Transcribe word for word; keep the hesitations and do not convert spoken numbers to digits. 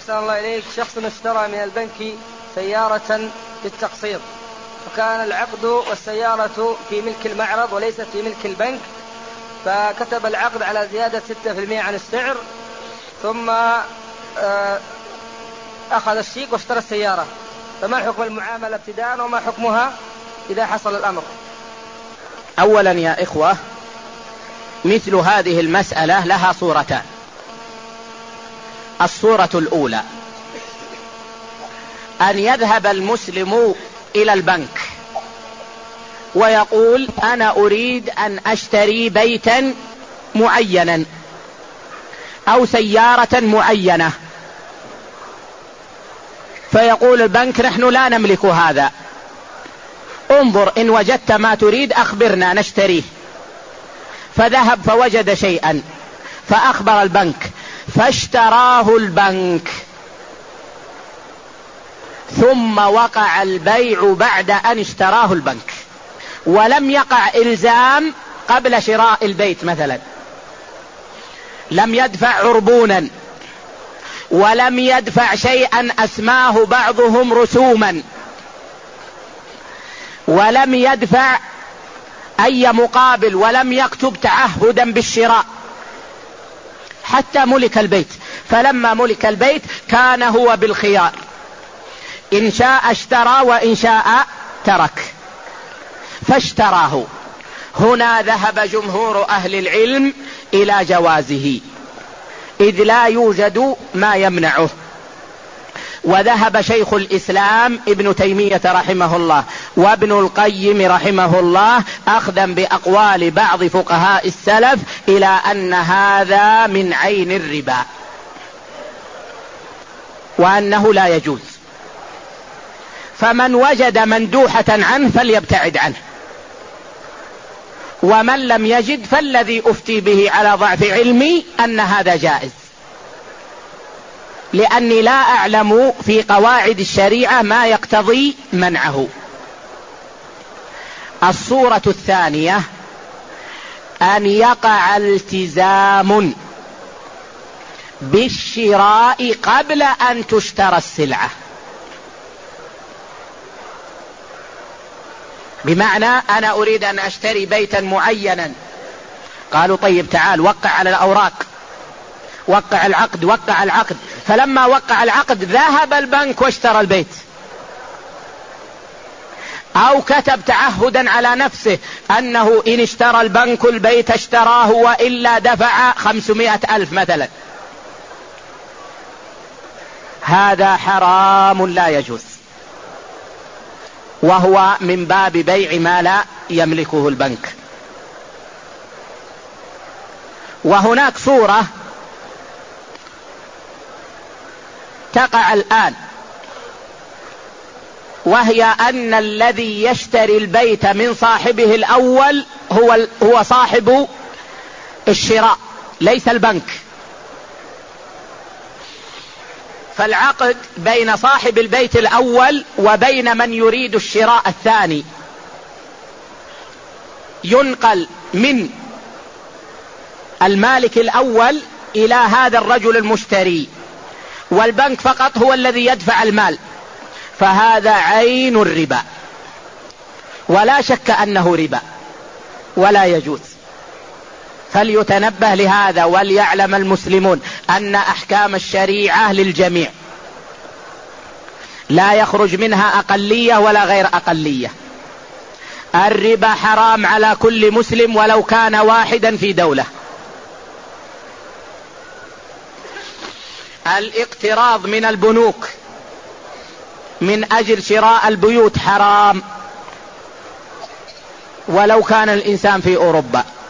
أحسن الله إليك. شخص اشترى من البنك سيارة بالتقسيط، وكان العقد والسيارة في ملك المعرض وليست في ملك البنك، فكتب العقد على زيادة ستة بالمئة عن السعر، ثم أخذ الشيك واشترى السيارة، فما حكم المعاملة ابتداء وما حكمها إذا حصل الأمر؟ أولا يا إخوة، مثل هذه المسألة لها صورتان. الصورة الأولى أن يذهب المسلم إلى البنك ويقول أنا أريد أن أشتري بيتا معينا أو سيارة معينة، فيقول البنك نحن لا نملك هذا، انظر إن وجدت ما تريد أخبرنا نشتريه. فذهب فوجد شيئا فأخبر البنك فاشتراه البنك، ثم وقع البيع بعد أن اشتراه البنك، ولم يقع إلزام قبل شراء البيت، مثلا لم يدفع عربونا ولم يدفع شيئا أسماه بعضهم رسوما، ولم يدفع أي مقابل، ولم يكتب تعهدا بالشراء حتى ملك البيت. فلما ملك البيت كان هو بالخيار، إن شاء اشترى وإن شاء ترك، فاشتراه. هنا ذهب جمهور أهل العلم إلى جوازه، إذ لا يوجد ما يمنعه. وذهب شيخ الإسلام ابن تيمية رحمه الله وابن القيم رحمه الله أخذا بأقوال بعض فقهاء السلف إلى أن هذا من عين الربا، وأنه لا يجوز. فمن وجد مندوحة عنه فليبتعد عنه، ومن لم يجد فالذي أفتي به على ضعف علمي أن هذا جائز، لأني لا أعلم في قواعد الشريعة ما يقتضي منعه. الصورة الثانية أن يقع التزام بالشراء قبل أن تشترى السلعة، بمعنى أنا أريد أن أشتري بيتا معينا، قالوا طيب تعال وقع على الأوراق، وقع العقد وقع العقد فلما وقع العقد ذهب البنك واشترى البيت، أو كتب تعهدا على نفسه أنه إن اشترى البنك البيت اشتراه وإلا دفع خمسمائة ألف مثلا، هذا حرام لا يجوز، وهو من باب بيع ما لا يملكه البنك. وهناك صورة تقع الآن، وهي أن الذي يشتري البيت من صاحبه الأول هو هو صاحب الشراء ليس البنك، فالعقد بين صاحب البيت الأول وبين من يريد الشراء الثاني ينقل من المالك الأول إلى هذا الرجل المشتري، والبنك فقط هو الذي يدفع المال، فهذا عين الربا، ولا شك أنه ربا ولا يجوز. فليتنبه لهذا، وليعلم المسلمون أن أحكام الشريعة للجميع، لا يخرج منها أقلية ولا غير أقلية. الربا حرام على كل مسلم ولو كان واحدا في دولة. الاقتراض من البنوك من أجل شراء البيوت حرام ولو كان الإنسان في أوروبا.